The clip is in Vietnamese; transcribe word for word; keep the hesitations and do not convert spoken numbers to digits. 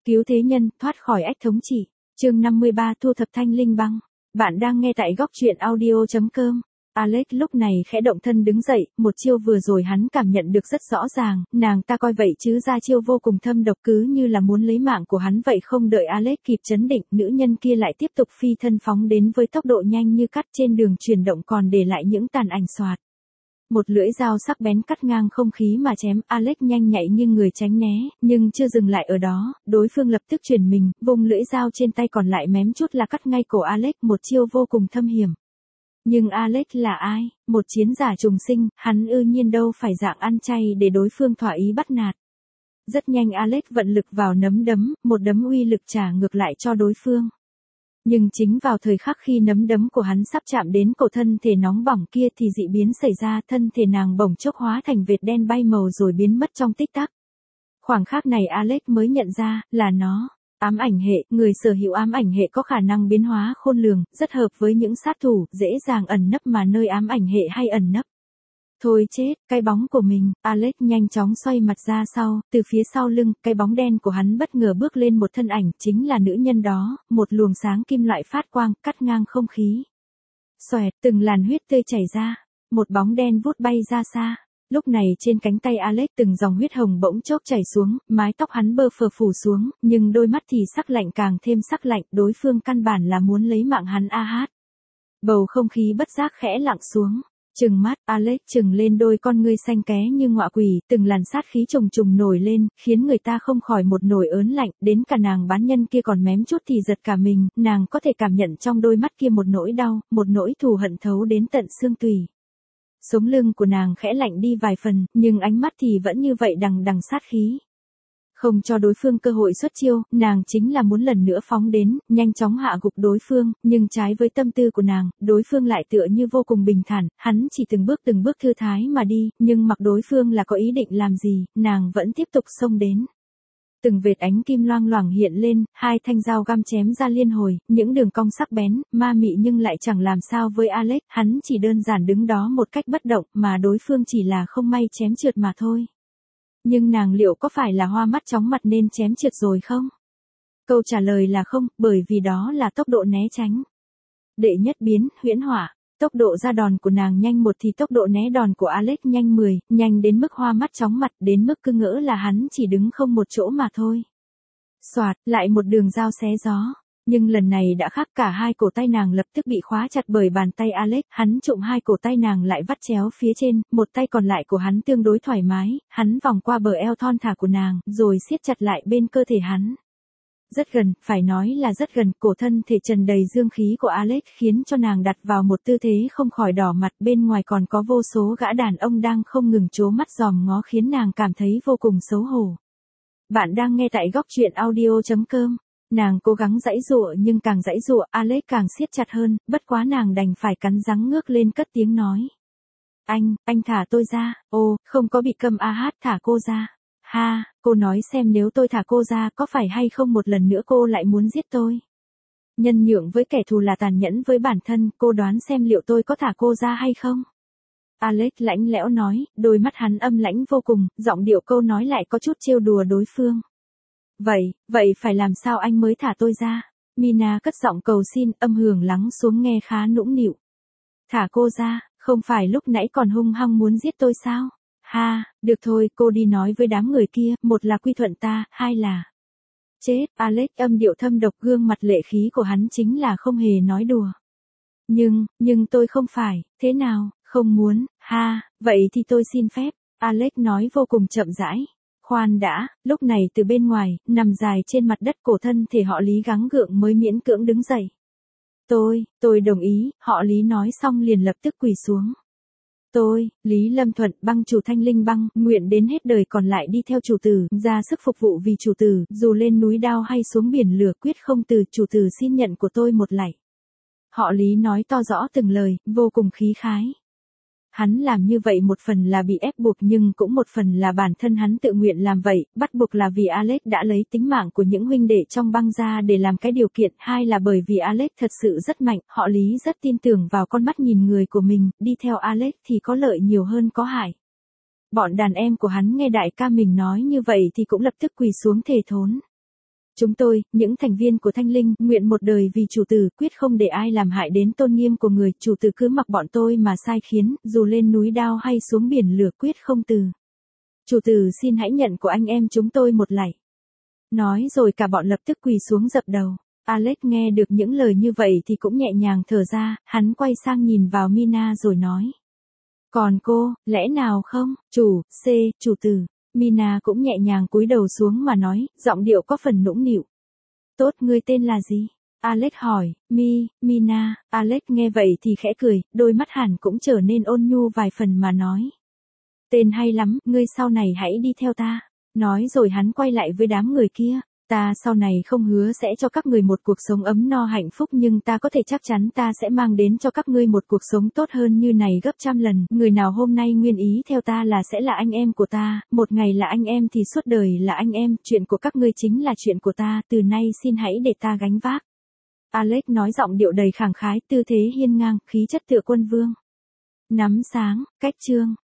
Cứu thế nhân, thoát khỏi ách thống trị. Chương năm mươi ba thu thập thanh linh băng. Bạn đang nghe tại góc truyện audio chấm com. Alex lúc này khẽ động thân đứng dậy, một chiêu vừa rồi hắn cảm nhận được rất rõ ràng, nàng ta coi vậy chứ ra chiêu vô cùng thâm độc cứ như là muốn lấy mạng của hắn vậy. Không đợi Alex kịp chấn định, nữ nhân kia lại tiếp tục phi thân phóng đến với tốc độ nhanh như cắt, trên đường chuyển động còn để lại những tàn ảnh xoạt. Một lưỡi dao sắc bén cắt ngang không khí mà chém. Alex nhanh nhạy như người tránh né, nhưng chưa dừng lại ở đó, đối phương lập tức chuyển mình, vùng lưỡi dao trên tay còn lại mém chút là cắt ngay cổ Alex, một chiêu vô cùng thâm hiểm. Nhưng Alex là ai? Một chiến giả trùng sinh, hắn ư nhiên đâu phải dạng ăn chay để đối phương thỏa ý bắt nạt. Rất nhanh Alex vận lực vào nắm đấm, một đấm uy lực trả ngược lại cho đối phương. Nhưng chính vào thời khắc khi nắm đấm của hắn sắp chạm đến cổ thân thể nóng bỏng kia thì dị biến xảy ra, thân thể nàng bỗng chốc hóa thành vệt đen bay màu rồi biến mất trong tích tắc. Khoảng khắc này Alex mới nhận ra, là nó. Ám ảnh hệ, người sở hữu ám ảnh hệ có khả năng biến hóa khôn lường, rất hợp với những sát thủ, dễ dàng ẩn nấp mà nơi ám ảnh hệ hay ẩn nấp. Thôi chết, cái bóng của mình. Alex nhanh chóng xoay mặt ra sau, từ phía sau lưng, cái bóng đen của hắn bất ngờ bước lên một thân ảnh, chính là nữ nhân đó, một luồng sáng kim loại phát quang, cắt ngang không khí. Xoẹt, từng làn huyết tươi chảy ra, một bóng đen vút bay ra xa. Lúc này trên cánh tay Alex từng dòng huyết hồng bỗng chốc chảy xuống, mái tóc hắn bơ phờ phủ xuống, nhưng đôi mắt thì sắc lạnh càng thêm sắc lạnh, đối phương căn bản là muốn lấy mạng hắn a hát. Bầu không khí bất giác khẽ lặng xuống. Trừng mắt, Alex trừng lên đôi con ngươi xanh ké như ngọa quỷ, từng làn sát khí trùng trùng nổi lên, khiến người ta không khỏi một nỗi ớn lạnh, đến cả nàng bán nhân kia còn mém chút thì giật cả mình, nàng có thể cảm nhận trong đôi mắt kia một nỗi đau, một nỗi thù hận thấu đến tận xương tủy. Sống lưng của nàng khẽ lạnh đi vài phần, nhưng ánh mắt thì vẫn như vậy đằng đằng sát khí. Không cho đối phương cơ hội xuất chiêu, nàng chính là muốn lần nữa phóng đến, nhanh chóng hạ gục đối phương, nhưng trái với tâm tư của nàng, đối phương lại tựa như vô cùng bình thản, hắn chỉ từng bước từng bước thư thái mà đi, nhưng mặc đối phương là có ý định làm gì, nàng vẫn tiếp tục xông đến. Từng vệt ánh kim loang loảng hiện lên, hai thanh dao găm chém ra liên hồi, những đường cong sắc bén, ma mị nhưng lại chẳng làm sao với Alex, hắn chỉ đơn giản đứng đó một cách bất động, mà đối phương chỉ là không may chém trượt mà thôi. Nhưng nàng liệu có phải là hoa mắt chóng mặt nên chém trượt rồi không? Câu trả lời là không, bởi vì đó là tốc độ né tránh. Đệ nhất biến, huyễn hỏa. Tốc độ ra đòn của nàng nhanh một thì tốc độ né đòn của Alex nhanh mười, nhanh đến mức hoa mắt chóng mặt, đến mức cứ ngỡ là hắn chỉ đứng không một chỗ mà thôi. Soạt, lại một đường dao xé gió. Nhưng lần này đã khác, cả hai cổ tay nàng lập tức bị khóa chặt bởi bàn tay Alex, hắn trụm hai cổ tay nàng lại vắt chéo phía trên, một tay còn lại của hắn tương đối thoải mái, hắn vòng qua bờ eo thon thả của nàng, rồi siết chặt lại bên cơ thể hắn. Rất gần, phải nói là rất gần, cổ thân thể trần đầy dương khí của Alex khiến cho nàng đặt vào một tư thế không khỏi đỏ mặt, bên ngoài còn có vô số gã đàn ông đang không ngừng trố mắt dòm ngó khiến nàng cảm thấy vô cùng xấu hổ. Bạn đang nghe tại góc truyện audio chấm com. Nàng cố gắng giãy giụa nhưng càng giãy giụa, Alex càng siết chặt hơn, bất quá nàng đành phải cắn răng ngước lên cất tiếng nói. Anh, anh thả tôi ra, ô, không có bị câm a hát, thả cô ra. Ha, cô nói xem nếu tôi thả cô ra có phải hay không một lần nữa cô lại muốn giết tôi. Nhân nhượng với kẻ thù là tàn nhẫn với bản thân, cô đoán xem liệu tôi có thả cô ra hay không? Alex lãnh lẽo nói, đôi mắt hắn âm lãnh vô cùng, giọng điệu câu nói lại có chút trêu đùa đối phương. Vậy, vậy phải làm sao anh mới thả tôi ra? Mina cất giọng cầu xin, âm hưởng lắng xuống nghe khá nũng nịu. Thả cô ra, không phải lúc nãy còn hung hăng muốn giết tôi sao? Ha, được thôi, cô đi nói với đám người kia, một là quy thuận ta, hai là... Chết, Alex âm điệu thâm độc, gương mặt lệ khí của hắn chính là không hề nói đùa. Nhưng, nhưng tôi không phải, thế nào, không muốn, ha, vậy thì tôi xin phép, Alex nói vô cùng chậm rãi. Khoan đã, lúc này từ bên ngoài, nằm dài trên mặt đất cổ thân thể họ Lý gắng gượng mới miễn cưỡng đứng dậy. Tôi, tôi đồng ý, họ Lý nói xong liền lập tức quỳ xuống. Tôi, Lý Lâm Thuận, băng chủ thanh linh băng, nguyện đến hết đời còn lại đi theo chủ tử, ra sức phục vụ vì chủ tử, dù lên núi đao hay xuống biển lửa quyết không từ, chủ tử xin nhận của tôi một lạy. Họ Lý nói to rõ từng lời, vô cùng khí khái. Hắn làm như vậy một phần là bị ép buộc nhưng cũng một phần là bản thân hắn tự nguyện làm vậy, bắt buộc là vì Alex đã lấy tính mạng của những huynh đệ trong băng ra để làm cái điều kiện, hai là bởi vì Alex thật sự rất mạnh, họ Lý rất tin tưởng vào con mắt nhìn người của mình, đi theo Alex thì có lợi nhiều hơn có hại. Bọn đàn em của hắn nghe đại ca mình nói như vậy thì cũng lập tức quỳ xuống thề thốn. Chúng tôi, những thành viên của Thanh Linh, nguyện một đời vì chủ tử, quyết không để ai làm hại đến tôn nghiêm của người, chủ tử cứ mặc bọn tôi mà sai khiến, dù lên núi đao hay xuống biển lửa quyết không từ. Chủ tử xin hãy nhận của anh em chúng tôi một lạy. Nói rồi cả bọn lập tức quỳ xuống dập đầu. Alex nghe được những lời như vậy thì cũng nhẹ nhàng thở ra, hắn quay sang nhìn vào Mina rồi nói. Còn cô, lẽ nào không, chủ, C, chủ tử. Mina cũng nhẹ nhàng cúi đầu xuống mà nói, giọng điệu có phần nũng nịu. Tốt, ngươi tên là gì? Alex hỏi. Mi, Mina. Alex nghe vậy thì khẽ cười, đôi mắt hẳn cũng trở nên ôn nhu vài phần mà nói. Tên hay lắm, ngươi sau này hãy đi theo ta. Nói rồi hắn quay lại với đám người kia. Ta sau này không hứa sẽ cho các người một cuộc sống ấm no hạnh phúc, nhưng ta có thể chắc chắn ta sẽ mang đến cho các ngươi một cuộc sống tốt hơn như này gấp trăm lần. Người nào hôm nay nguyên ý theo ta là sẽ là anh em của ta, một ngày là anh em thì suốt đời là anh em, chuyện của các ngươi chính là chuyện của ta, từ nay xin hãy để ta gánh vác. Alex nói giọng điệu đầy khẳng khái, tư thế hiên ngang, khí chất tựa quân vương. Nắm sáng, cách chương.